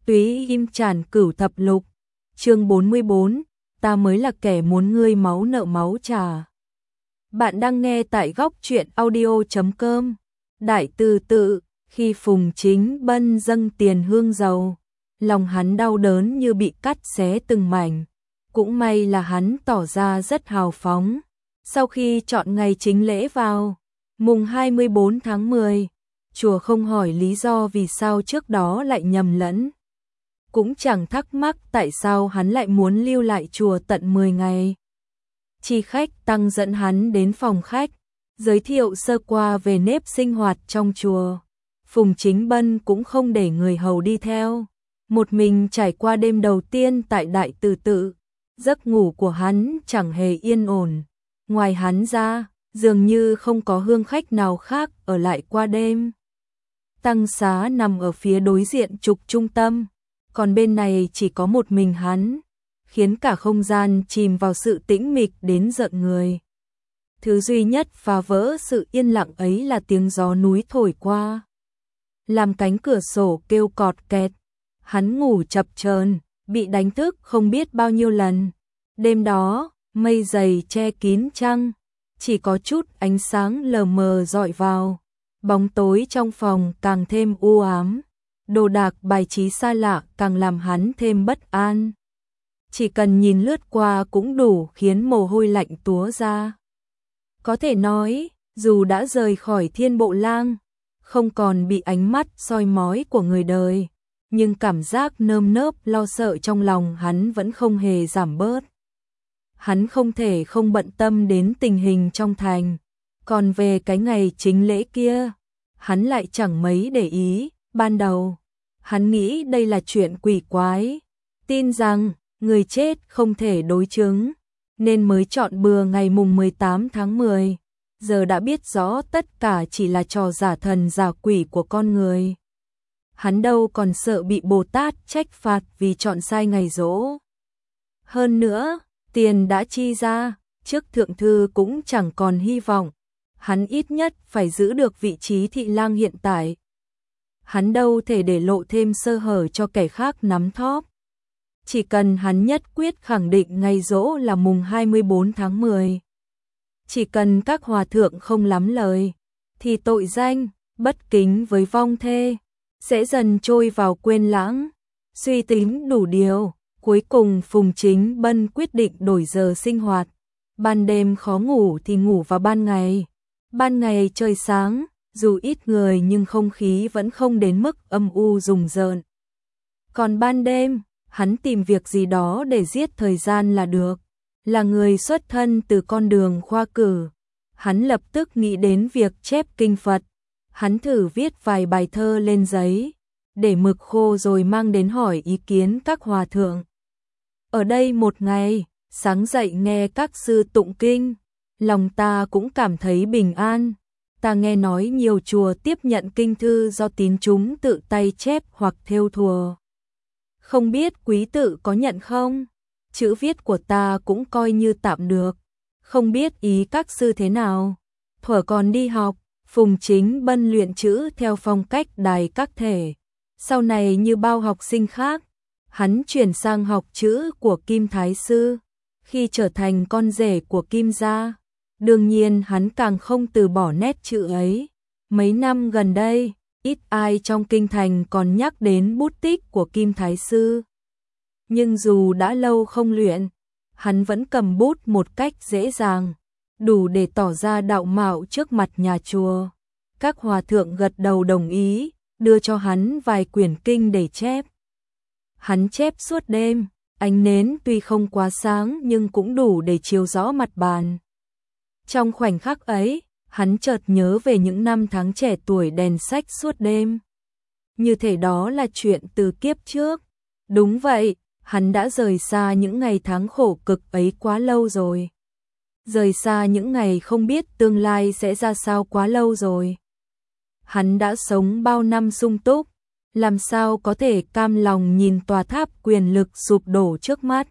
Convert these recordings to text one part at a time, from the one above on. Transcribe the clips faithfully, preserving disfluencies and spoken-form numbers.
Túy Im Tràn Cửu Thập Lục, chương bốn mươi bốn, ta mới là kẻ muốn ngươi máu nợ máu trả. Bạn đang nghe tại góc truyện audio chấm com. Đại từ tự, khi Phùng Chính Bân dâng tiền hương dầu, lòng hắn đau đớn như bị cắt xé từng mảnh. Cũng may là hắn tỏ ra rất hào phóng. Sau khi chọn ngày chính lễ vào, mùng hai mươi bốn tháng mười, chùa không hỏi lý do vì sao trước đó lại nhầm lẫn. Cũng chẳng thắc mắc tại sao hắn lại muốn lưu lại chùa tận mười ngày. Chi khách tăng dẫn hắn đến phòng khách, giới thiệu sơ qua về nếp sinh hoạt trong chùa. Phùng Chính Bân cũng không để người hầu đi theo, một mình trải qua đêm đầu tiên tại Đại Từ Tự. Giấc ngủ của hắn chẳng hề yên ổn, ngoài hắn ra, dường như không có hương khách nào khác ở lại qua đêm. Tăng xá nằm ở phía đối diện trục trung tâm, còn bên này chỉ có một mình hắn, khiến cả không gian chìm vào sự tĩnh mịch đến giận người. Thứ duy nhất phá vỡ sự yên lặng ấy là tiếng gió núi thổi qua, làm cánh cửa sổ kêu cọt kẹt. Hắn ngủ chập chờn, bị đánh thức không biết bao nhiêu lần. Đêm đó, mây dày che kín trăng, chỉ có chút ánh sáng lờ mờ dọi vào. Bóng tối trong phòng càng thêm u ám, đồ đạc bài trí xa lạ càng làm hắn thêm bất an. Chỉ cần nhìn lướt qua cũng đủ khiến mồ hôi lạnh túa ra. Có thể nói, dù đã rời khỏi Thiên Bộ Lang, không còn bị ánh mắt soi mói của người đời, nhưng cảm giác nơm nớp lo sợ trong lòng hắn vẫn không hề giảm bớt. Hắn không thể không bận tâm đến tình hình trong thành, còn về cái ngày chính lễ kia, hắn lại chẳng mấy để ý. Ban đầu, hắn nghĩ đây là chuyện quỷ quái, tin rằng người chết không thể đối chứng, nên mới chọn bừa ngày mùng mười tám tháng mười. Giờ đã biết rõ tất cả chỉ là trò giả thần giả quỷ của con người. Hắn đâu còn sợ bị Bồ Tát trách phạt vì chọn sai ngày giỗ. Hơn nữa, tiền đã chi ra, trước thượng thư cũng chẳng còn hy vọng. Hắn ít nhất phải giữ được vị trí thị lang hiện tại. Hắn đâu thể để lộ thêm sơ hở cho kẻ khác nắm thóp. Chỉ cần hắn nhất quyết khẳng định ngày giỗ là mùng hai mươi bốn tháng mười. Chỉ cần các hòa thượng không lắm lời, thì tội danh, bất kính với vong thê, sẽ dần trôi vào quên lãng. Suy tính đủ điều, cuối cùng Phùng Chính Bân quyết định đổi giờ sinh hoạt. Ban đêm khó ngủ thì ngủ vào ban ngày. Ban ngày trời sáng, dù ít người nhưng không khí vẫn không đến mức âm u rùng rợn. Còn ban đêm, hắn tìm việc gì đó để giết thời gian là được. Là người xuất thân từ con đường khoa cử, hắn lập tức nghĩ đến việc chép kinh Phật. Hắn thử viết vài bài thơ lên giấy, để mực khô rồi mang đến hỏi ý kiến các hòa thượng. Ở đây một ngày, sáng dậy nghe các sư tụng kinh, lòng ta cũng cảm thấy bình an. Ta nghe nói nhiều chùa tiếp nhận kinh thư do tín chúng tự tay chép hoặc thêu thùa. Không biết quý tự có nhận không? Chữ viết của ta cũng coi như tạm được. Không biết ý các sư thế nào? Thuở còn đi học, Phùng Chính Bân luyện chữ theo phong cách Đài Các Thể. Sau này như bao học sinh khác, hắn chuyển sang học chữ của Kim Thái Sư. Khi trở thành con rể của Kim gia, đương nhiên hắn càng không từ bỏ nét chữ ấy. Mấy năm gần đây, ít ai trong kinh thành còn nhắc đến bút tích của Kim Thái Sư. Nhưng dù đã lâu không luyện, hắn vẫn cầm bút một cách dễ dàng, đủ để tỏ ra đạo mạo trước mặt nhà chùa. Các hòa thượng gật đầu đồng ý, đưa cho hắn vài quyển kinh để chép. Hắn chép suốt đêm, ánh nến tuy không quá sáng nhưng cũng đủ để chiếu rõ mặt bàn. Trong khoảnh khắc ấy, hắn chợt nhớ về những năm tháng trẻ tuổi đèn sách suốt đêm. Như thể đó là chuyện từ kiếp trước. Đúng vậy, hắn đã rời xa những ngày tháng khổ cực ấy quá lâu rồi. Rời xa những ngày không biết tương lai sẽ ra sao quá lâu rồi. Hắn đã sống bao năm sung túc, làm sao có thể cam lòng nhìn tòa tháp quyền lực sụp đổ trước mắt.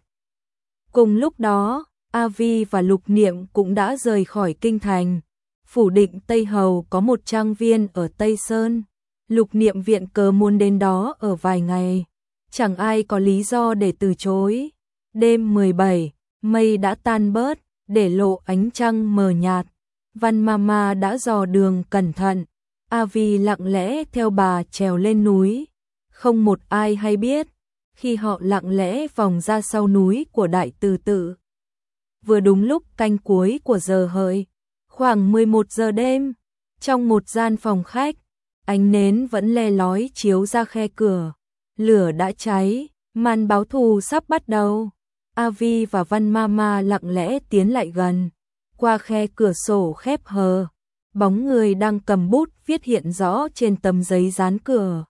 Cùng lúc đó, A Vi và Lục Niệm cũng đã rời khỏi kinh thành. Phủ Định Tây Hầu có một trang viên ở Tây Sơn. Lục Niệm viện cớ muốn đến đó ở vài ngày. chẳng ai có lý do để từ chối. Đêm mười bảy, mây đã tan bớt, để lộ ánh trăng mờ nhạt. Văn Mama đã dò đường cẩn thận, A Vi lặng lẽ theo bà trèo lên núi. Không một ai hay biết, khi họ lặng lẽ vòng ra sau núi của Đại Từ Tự. Vừa đúng lúc canh cuối của giờ hợi, khoảng mười một giờ đêm, trong một gian phòng khách, ánh nến vẫn le lói chiếu ra khe cửa. Lửa đã cháy, màn báo thù sắp bắt đầu. A Vi và Văn Mama lặng lẽ tiến lại gần. Qua khe cửa sổ khép hờ, bóng người đang cầm bút viết hiện rõ trên tấm giấy dán cửa.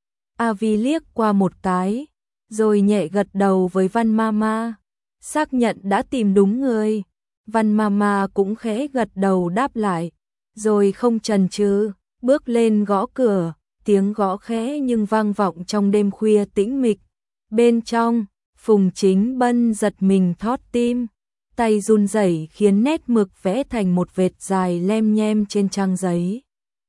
A Vi liếc qua một cái, rồi nhẹ gật đầu với Văn Mama, xác nhận đã tìm đúng người. Văn Mama cũng khẽ gật đầu đáp lại, rồi không chần chừ, bước lên gõ cửa. Tiếng gõ khẽ nhưng vang vọng trong đêm khuya tĩnh mịch. Bên trong, Phùng Chính Bân giật mình thót tim, tay run rẩy khiến nét mực vẽ thành một vệt dài lem nhem trên trang giấy.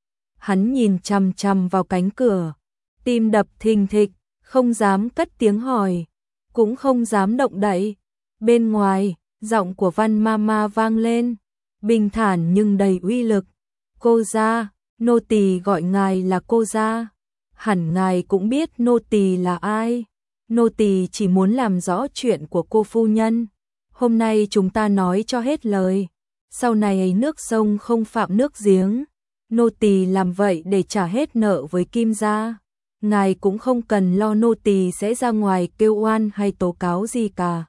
Hắn nhìn chằm chằm vào cánh cửa, tim đập thình thịch, không dám cất tiếng hỏi, cũng không dám động đậy. Bên ngoài, giọng của Văn Mama vang lên, bình thản nhưng đầy uy lực. Cô gia, nô tỳ gọi ngài là cô gia. Hẳn ngài cũng biết nô tỳ là ai. Nô tỳ chỉ muốn làm rõ chuyện của cô phu nhân. Hôm nay chúng ta nói cho hết lời. Sau này nước sông không phạm nước giếng. Nô tỳ làm vậy để trả hết nợ với Kim gia. Ngài cũng không cần lo nô tỳ sẽ ra ngoài kêu oan hay tố cáo gì cả.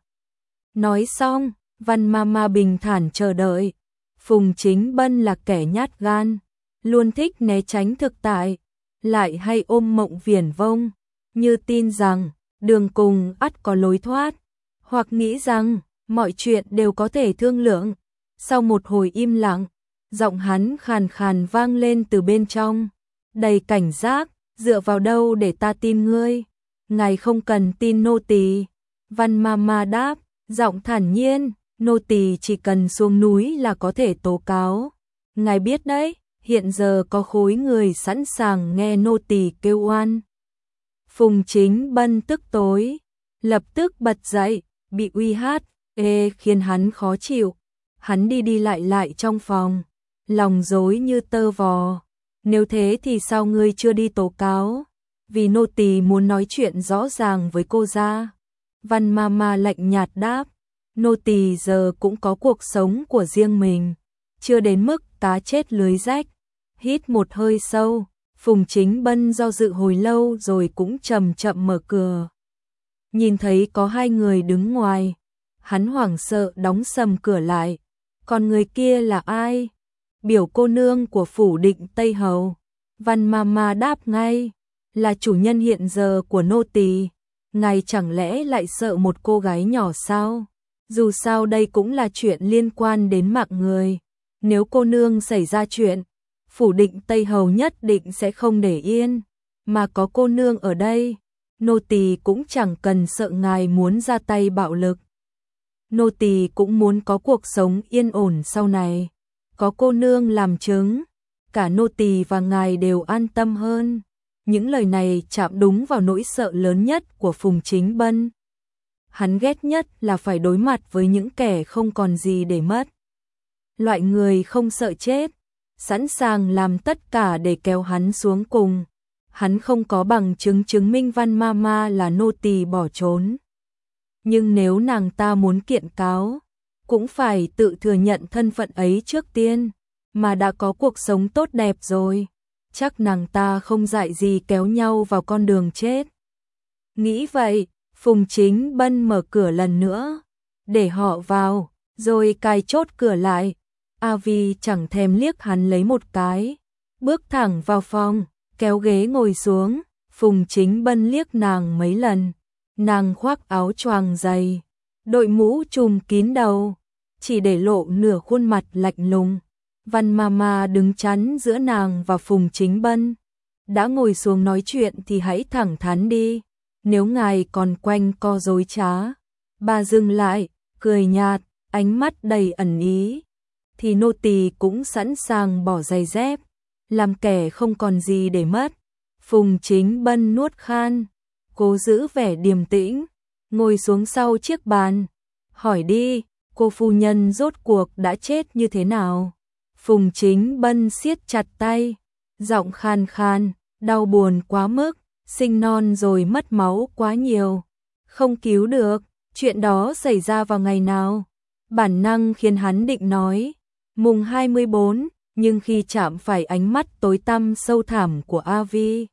Nói xong, Văn Mama bình thản chờ đợi. Phùng Chính Bân là kẻ nhát gan, luôn thích né tránh thực tại, lại hay ôm mộng viển vông, như tin rằng đường cùng ắt có lối thoát, hoặc nghĩ rằng mọi chuyện đều có thể thương lượng. Sau một hồi im lặng, giọng hắn khàn khàn vang lên từ bên trong, đầy cảnh giác, dựa vào đâu để ta tin ngươi? Ngài không cần tin nô tỳ. Văn Mama đáp, giọng thản nhiên, nô tỳ chỉ cần xuống núi là có thể tố cáo. Ngài biết đấy, hiện giờ có khối người sẵn sàng nghe nô tỳ kêu oan. Phùng Chính Bân tức tối, lập tức bật dậy, bị uy hát, ê khiến hắn khó chịu. Hắn đi đi lại lại trong phòng, lòng rối như tơ vò. Nếu thế thì sao ngươi chưa đi tố cáo? Vì nô tỳ muốn nói chuyện rõ ràng với cô gia. Văn Mama lạnh nhạt đáp, nô tỳ giờ cũng có cuộc sống của riêng mình, chưa đến mức cá chết lưới rách. Hít một hơi sâu, Phùng Chính Bân do dự hồi lâu rồi cũng chậm chậm mở cửa. Nhìn thấy có hai người đứng ngoài, hắn hoảng sợ đóng sầm cửa lại. Còn người kia là ai? Biểu cô nương của phủ Định Tây Hầu. Văn Mama đáp ngay, là chủ nhân hiện giờ của nô tỳ. Ngài chẳng lẽ lại sợ một cô gái nhỏ sao? Dù sao đây cũng là chuyện liên quan đến mạng người. Nếu cô nương xảy ra chuyện, phủ Định Tây Hầu nhất định sẽ không để yên. Mà có cô nương ở đây, nô tỳ cũng chẳng cần sợ ngài muốn ra tay bạo lực. Nô tỳ cũng muốn có cuộc sống yên ổn sau này. Có cô nương làm chứng, cả nô tỳ và ngài đều an tâm hơn. Những lời này chạm đúng vào nỗi sợ lớn nhất của Phùng Chính Bân. Hắn ghét nhất là phải đối mặt với những kẻ không còn gì để mất. Loại người không sợ chết, sẵn sàng làm tất cả để kéo hắn xuống cùng. Hắn không có bằng chứng chứng minh Văn Mama là nô tỳ bỏ trốn. Nhưng nếu nàng ta muốn kiện cáo, cũng phải tự thừa nhận thân phận ấy trước tiên, mà đã có cuộc sống tốt đẹp rồi, chắc nàng ta không dại gì kéo nhau vào con đường chết. Nghĩ vậy, Phùng Chính Bân mở cửa lần nữa, để họ vào, rồi cài chốt cửa lại. A Vi chẳng thèm liếc hắn lấy một cái, bước thẳng vào phòng, kéo ghế ngồi xuống. Phùng Chính Bân liếc nàng mấy lần, nàng khoác áo choàng dày, đội mũ trùm kín đầu, chỉ để lộ nửa khuôn mặt lạnh lùng. Văn Mama đứng chắn giữa nàng và Phùng Chính Bân. Đã ngồi xuống nói chuyện thì hãy thẳng thắn đi, nếu ngài còn quanh co dối trá. Bà dừng lại, cười nhạt, ánh mắt đầy ẩn ý, thì nô tỳ cũng sẵn sàng bỏ giày dép, làm kẻ không còn gì để mất. Phùng Chính Bân nuốt khan, cố giữ vẻ điềm tĩnh, ngồi xuống sau chiếc bàn. Hỏi đi, cô phu nhân rốt cuộc đã chết như thế nào? Phùng Chính Bân siết chặt tay, giọng khan khan, đau buồn quá mức, sinh non rồi mất máu quá nhiều, không cứu được. Chuyện đó xảy ra vào ngày nào? Bản năng khiến hắn định nói mùng hai mươi bốn, nhưng khi chạm phải ánh mắt tối tăm sâu thẳm của A Vi,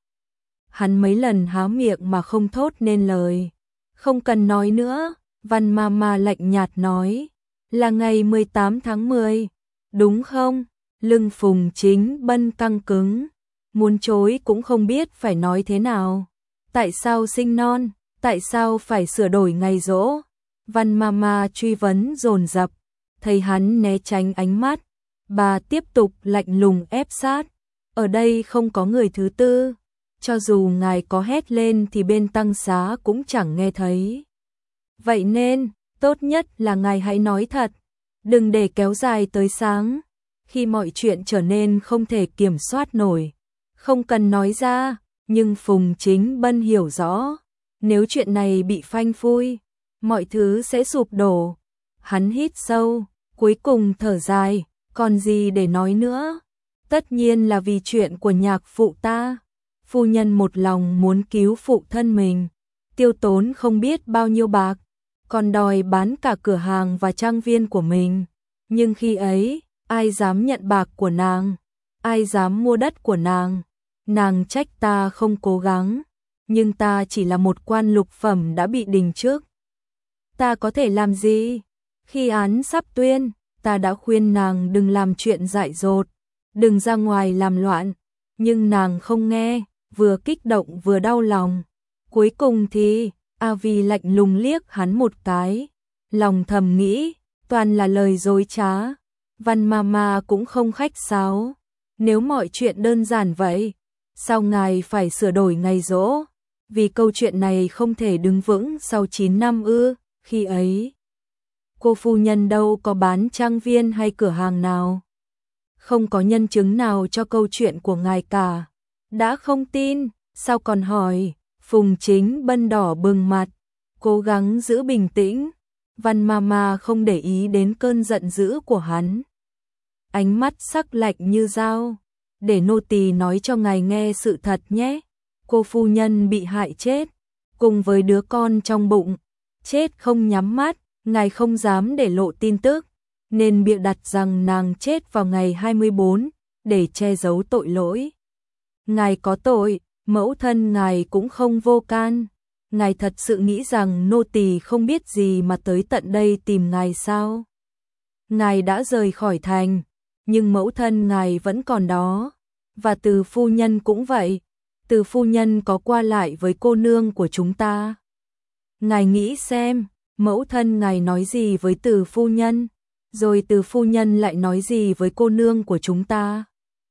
hắn mấy lần há miệng mà không thốt nên lời. Không cần nói nữa, Văn Mama lạnh nhạt nói, là ngày mười tám tháng mười, đúng không? Lưng Phùng Chính Bân căng cứng, muốn chối cũng không biết phải nói thế nào. Tại sao sinh non? Tại sao phải sửa đổi ngày giỗ? Văn Mama truy vấn dồn dập, thấy hắn né tránh ánh mắt, bà tiếp tục lạnh lùng ép sát. Ở đây không có người thứ tư, cho dù ngài có hét lên thì bên tăng xá cũng chẳng nghe thấy. Vậy nên, tốt nhất là ngài hãy nói thật, đừng để kéo dài tới sáng, khi mọi chuyện trở nên không thể kiểm soát nổi. Không cần nói ra, nhưng Phùng Chính Bân hiểu rõ, nếu chuyện này bị phanh phui, mọi thứ sẽ sụp đổ. Hắn hít sâu, cuối cùng thở dài, còn gì để nói nữa? Tất nhiên là vì chuyện của nhạc phụ ta. Phu nhân một lòng muốn cứu phụ thân mình, tiêu tốn không biết bao nhiêu bạc, còn đòi bán cả cửa hàng và trang viên của mình. Nhưng khi ấy, ai dám nhận bạc của nàng? Ai dám mua đất của nàng? Nàng trách ta không cố gắng, nhưng ta chỉ là một quan lục phẩm đã bị đình trước. Ta có thể làm gì? Khi án sắp tuyên, ta đã khuyên nàng đừng làm chuyện dại dột, đừng ra ngoài làm loạn, nhưng nàng không nghe, vừa kích động vừa đau lòng. Cuối cùng thì, A Vi lạnh lùng liếc hắn một cái, lòng thầm nghĩ, toàn là lời dối trá. Văn Mama cũng không khách sáo, nếu mọi chuyện đơn giản vậy, sao ngài phải sửa đổi ngày giỗ? Vì câu chuyện này không thể đứng vững sau chín năm ư? Khi ấy, cô phu nhân đâu có bán trang viên hay cửa hàng nào, không có nhân chứng nào cho câu chuyện của ngài cả. Đã không tin, sao còn hỏi? Phùng Chính Bân đỏ bừng mặt, cố gắng giữ bình tĩnh. Văn Mama không để ý đến cơn giận dữ của hắn, ánh mắt sắc lạnh như dao. Để nô tỳ nói cho ngài nghe sự thật nhé. Cô phu nhân bị hại chết, cùng với đứa con trong bụng, chết không nhắm mắt. Ngài không dám để lộ tin tức, nên bịa đặt rằng nàng chết vào ngày hai mươi bốn, để che giấu tội lỗi. Ngài có tội, mẫu thân ngài cũng không vô can. Ngài thật sự nghĩ rằng nô tỳ không biết gì mà tới tận đây tìm ngài sao? Ngài đã rời khỏi thành, nhưng mẫu thân ngài vẫn còn đó, và Từ phu nhân cũng vậy. Từ phu nhân có qua lại với cô nương của chúng ta. Ngài nghĩ xem, mẫu thân ngài nói gì với Từ phu nhân, rồi Từ phu nhân lại nói gì với cô nương của chúng ta.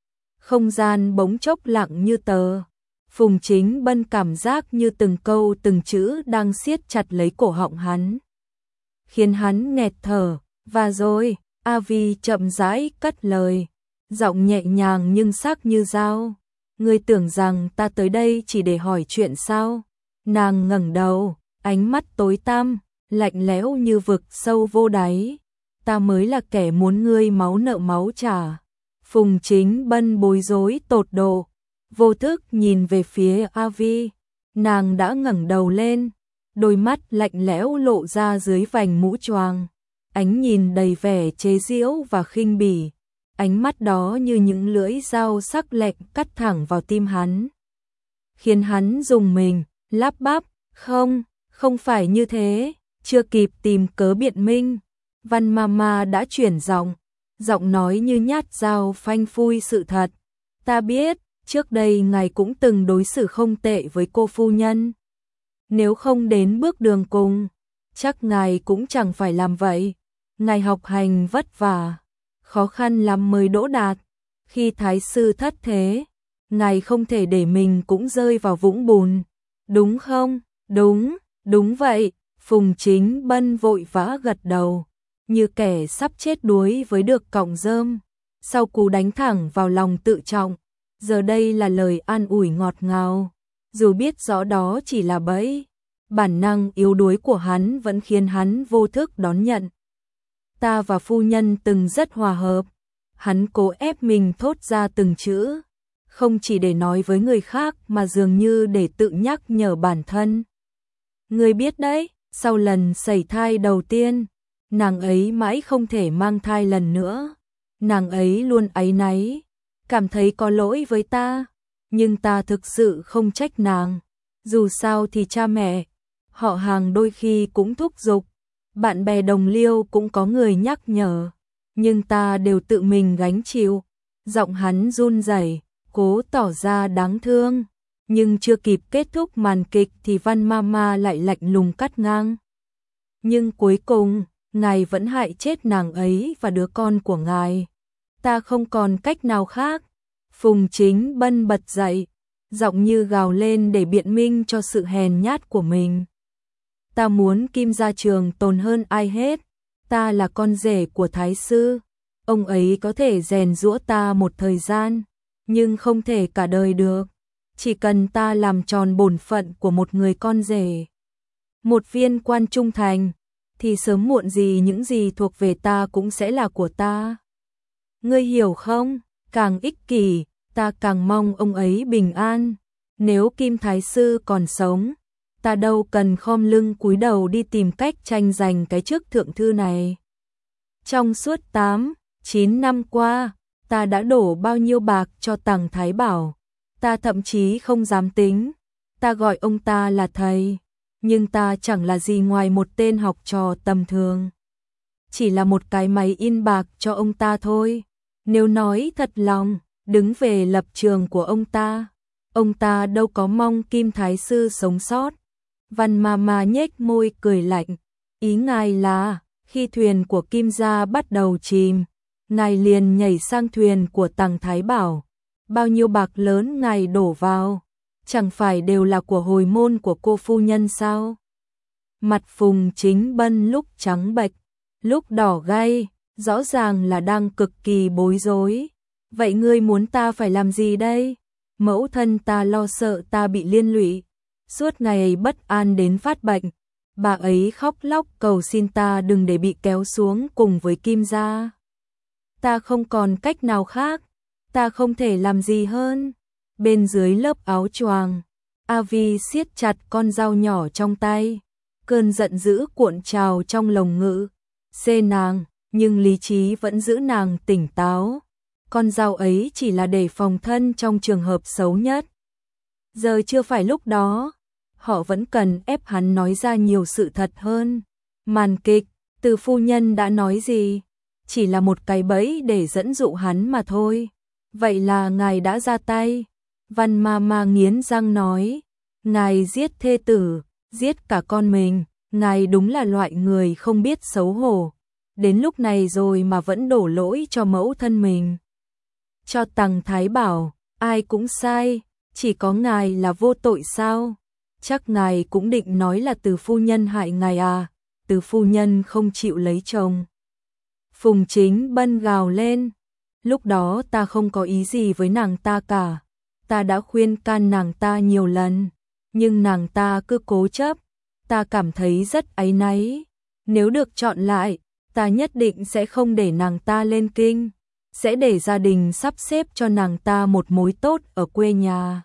Không gian bỗng chốc lặng như tờ. Phùng Chính Bân cảm giác như từng câu từng chữ đang siết chặt lấy cổ họng hắn, khiến hắn nghẹt thở. Và rồi, A Vi chậm rãi cất lời, giọng nhẹ nhàng nhưng sắc như dao. Ngươi tưởng rằng ta tới đây chỉ để hỏi chuyện sao? Nàng ngẩng đầu, ánh mắt tối tăm, lạnh lẽo như vực sâu vô đáy. Ta mới là kẻ muốn ngươi máu nợ máu trả. Phùng Chính Bân bối rối tột độ, vô thức nhìn về phía A Vi. Nàng đã ngẩng đầu lên, đôi mắt lạnh lẽo lộ ra dưới vành mũ choàng, ánh nhìn đầy vẻ chế giễu và khinh bỉ. Ánh mắt đó như những lưỡi dao sắc lạnh cắt thẳng vào tim hắn, khiến hắn rùng mình, lắp bắp, không, không phải như thế. Chưa kịp tìm cớ biện minh, Văn Mama đã chuyển giọng, giọng nói như nhát dao phanh phui sự thật. Ta biết, trước đây ngài cũng từng đối xử không tệ với cô phu nhân. Nếu không đến bước đường cùng, chắc ngài cũng chẳng phải làm vậy. Ngài học hành vất vả, khó khăn lắm mới đỗ đạt. Khi thái sư thất thế, ngài không thể để mình cũng rơi vào vũng bùn, đúng không? Đúng, đúng vậy. Phùng Chính Bân vội vã gật đầu, như kẻ sắp chết đuối với được cọng rơm. Sau cú đánh thẳng vào lòng tự trọng, giờ đây là lời an ủi ngọt ngào. dù biết rõ đó chỉ là bẫy, bản năng yếu đuối của hắn vẫn khiến hắn vô thức đón nhận. Ta và phu nhân từng rất hòa hợp, hắn cố ép mình thốt ra từng chữ, không chỉ để nói với người khác mà dường như để tự nhắc nhở bản thân. Ngươi biết đấy, sau lần sẩy thai đầu tiên, nàng ấy mãi không thể mang thai lần nữa. Nàng ấy luôn áy náy, cảm thấy có lỗi với ta, nhưng ta thực sự không trách nàng. Dù sao thì cha mẹ, họ hàng đôi khi cũng thúc giục, bạn bè đồng liêu cũng có người nhắc nhở, nhưng ta đều tự mình gánh chịu. Giọng hắn run rẩy, cố tỏ ra đáng thương, nhưng chưa kịp kết thúc màn kịch thì Văn Mama lại lạnh lùng cắt ngang. Nhưng cuối cùng, ngài vẫn hại chết nàng ấy và đứa con của ngài. Ta không còn cách nào khác. Phùng Chính Bân bật dậy, giọng như gào lên để biện minh cho sự hèn nhát của mình. Ta muốn Kim Gia Trường tồn hơn ai hết. Ta là con rể của Thái sư. Ông ấy có thể rèn giũa ta một thời gian, nhưng không thể cả đời được. Chỉ cần ta làm tròn bổn phận của một người con rể, một viên quan trung thành, thì sớm muộn gì những gì thuộc về ta cũng sẽ là của ta. Ngươi hiểu không? Càng ích kỷ, ta càng mong ông ấy bình an. Nếu Kim Thái sư còn sống, ta đâu cần khom lưng cúi đầu đi tìm cách tranh giành cái chức thượng thư này. Trong suốt tám, chín năm qua, ta đã đổ bao nhiêu bạc cho Tằng Thái Bảo. Ta thậm chí không dám tính. Ta gọi ông ta là thầy, nhưng ta chẳng là gì ngoài một tên học trò tầm thường. Chỉ là một cái máy in bạc cho ông ta thôi. Nếu nói thật lòng, đứng về lập trường của ông ta, ông ta đâu có mong Kim Thái sư sống sót. Văn Mama nhếch môi cười lạnh, ý ngài là khi thuyền của Kim gia bắt đầu chìm, ngài liền nhảy sang thuyền của Tằng Thái Bảo. Bao nhiêu bạc lớn ngài đổ vào, chẳng phải đều là của hồi môn của cô phu nhân sao? Mặt Phùng Chính Bân lúc trắng bệch, lúc đỏ gay, rõ ràng là đang cực kỳ bối rối. Vậy ngươi muốn ta phải làm gì đây? Mẫu thân ta lo sợ ta bị liên lụy, suốt ngày bất an đến phát bệnh. Bà ấy khóc lóc cầu xin ta đừng để bị kéo xuống cùng với Kim gia. Ta không còn cách nào khác, ta không thể làm gì hơn. Bên dưới lớp áo choàng, A Vi siết chặt con dao nhỏ trong tay, cơn giận dữ cuộn trào trong lồng ngực xê nàng, nhưng lý trí vẫn giữ nàng tỉnh táo. Con dao ấy chỉ là để phòng thân trong trường hợp xấu nhất. Giờ chưa phải lúc đó, họ vẫn cần ép hắn nói ra nhiều sự thật hơn. Màn kịch, Từ phu nhân đã nói gì? Chỉ là một cái bẫy để dẫn dụ hắn mà thôi. Vậy là ngài đã ra tay. Văn Mama nghiến răng nói, ngài giết thê tử, giết cả con mình, ngài đúng là loại người không biết xấu hổ. Đến lúc này rồi mà vẫn đổ lỗi cho mẫu thân mình. Cho Tằng Thái Bảo, ai cũng sai, chỉ có ngài là vô tội sao? Chắc ngài cũng định nói là Từ phu nhân hại ngài à? Từ phu nhân không chịu lấy chồng. Phùng Chính Bân gào lên, lúc đó ta không có ý gì với nàng ta cả. Ta đã khuyên can nàng ta nhiều lần, nhưng nàng ta cứ cố chấp. Ta cảm thấy rất áy náy. Nếu được chọn lại, ta nhất định sẽ không để nàng ta lên kinh, sẽ để gia đình sắp xếp cho nàng ta một mối tốt ở quê nhà.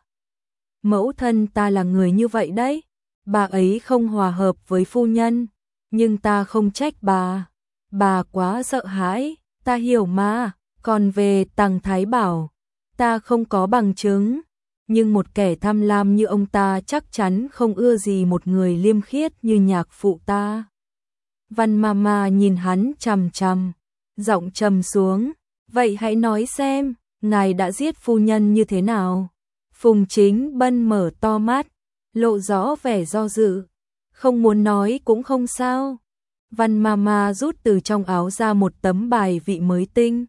Mẫu thân ta là người như vậy đấy, bà ấy không hòa hợp với phu nhân, nhưng ta không trách bà. Bà quá sợ hãi, ta hiểu mà. Còn về Tằng Thái Bảo, ta không có bằng chứng, nhưng một kẻ tham lam như ông ta chắc chắn không ưa gì một người liêm khiết như nhạc phụ ta. Văn Mama nhìn hắn chằm chằm, giọng trầm xuống, vậy hãy nói xem, ngài đã giết phu nhân như thế nào? Phùng Chính Bân mở to mắt, lộ rõ vẻ do dự, không muốn nói cũng không sao. Văn Mama rút từ trong áo ra một tấm bài vị mới tinh.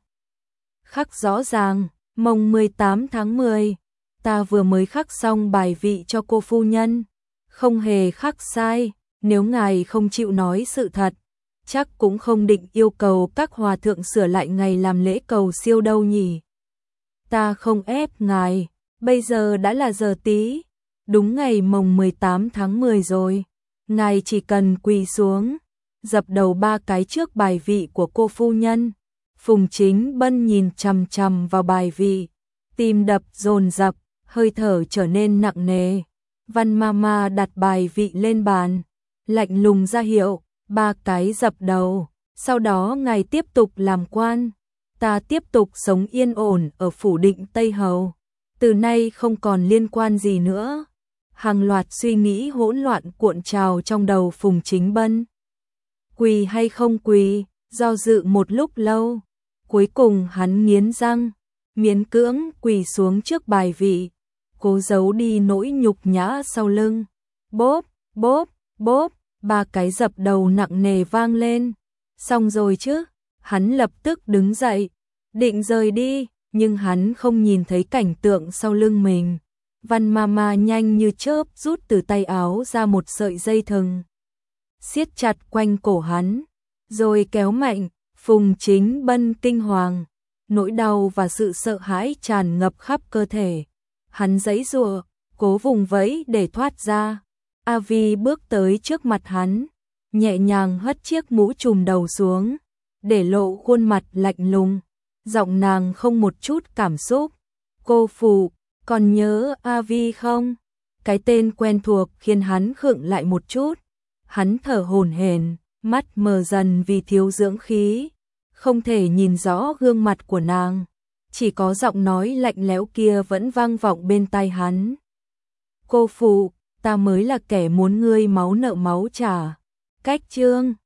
Khắc rõ ràng, mồng mười tám tháng mười, ta vừa mới khắc xong bài vị cho cô phu nhân, không hề khắc sai. Nếu ngài không chịu nói sự thật, chắc cũng không định yêu cầu các hòa thượng sửa lại ngày làm lễ cầu siêu đâu nhỉ? Ta không ép ngài, bây giờ đã là giờ tí, Đúng ngày mồng mười tám tháng mười rồi, ngài chỉ cần quỳ xuống, dập đầu ba cái trước bài vị của cô phu nhân. Phùng Chính Bân nhìn chằm chằm vào bài vị, tim đập dồn dập, hơi thở trở nên nặng nề. Văn Mama đặt bài vị lên bàn, lạnh lùng ra hiệu, ba cái dập đầu, sau đó ngài tiếp tục làm quan. Ta tiếp tục sống yên ổn ở phủ định Tây Hầu, từ nay không còn liên quan gì nữa. Hàng loạt suy nghĩ hỗn loạn cuộn trào trong đầu Phùng Chính Bân. Quỳ hay không quỳ, do dự một lúc lâu, cuối cùng hắn nghiến răng, miễn cưỡng quỳ xuống trước bài vị, cố giấu đi nỗi nhục nhã sau lưng. Bốp, bốp, bốp, ba cái dập đầu nặng nề vang lên. Xong rồi chứ? Hắn lập tức đứng dậy, định rời đi, nhưng hắn không nhìn thấy cảnh tượng sau lưng mình. Văn Mama nhanh như chớp rút từ tay áo ra một sợi dây thừng, siết chặt quanh cổ hắn, rồi kéo mạnh. Phùng Chính Bân kinh hoàng, nỗi đau và sự sợ hãi tràn ngập khắp cơ thể. Hắn giãy giụa, cố vùng vẫy để thoát ra. A Vi bước tới trước mặt hắn, nhẹ nhàng hất chiếc mũ trùm đầu xuống, để lộ khuôn mặt lạnh lùng, giọng nàng không một chút cảm xúc. Cô phụ, còn nhớ A Vi không? Cái tên quen thuộc khiến hắn khựng lại một chút. Hắn thở hổn hển, mắt mờ dần vì thiếu dưỡng khí, không thể nhìn rõ gương mặt của nàng, chỉ có giọng nói lạnh lẽo kia vẫn vang vọng bên tai hắn. Cô phụ, ta mới là kẻ muốn ngươi máu nợ máu trả. Cách chương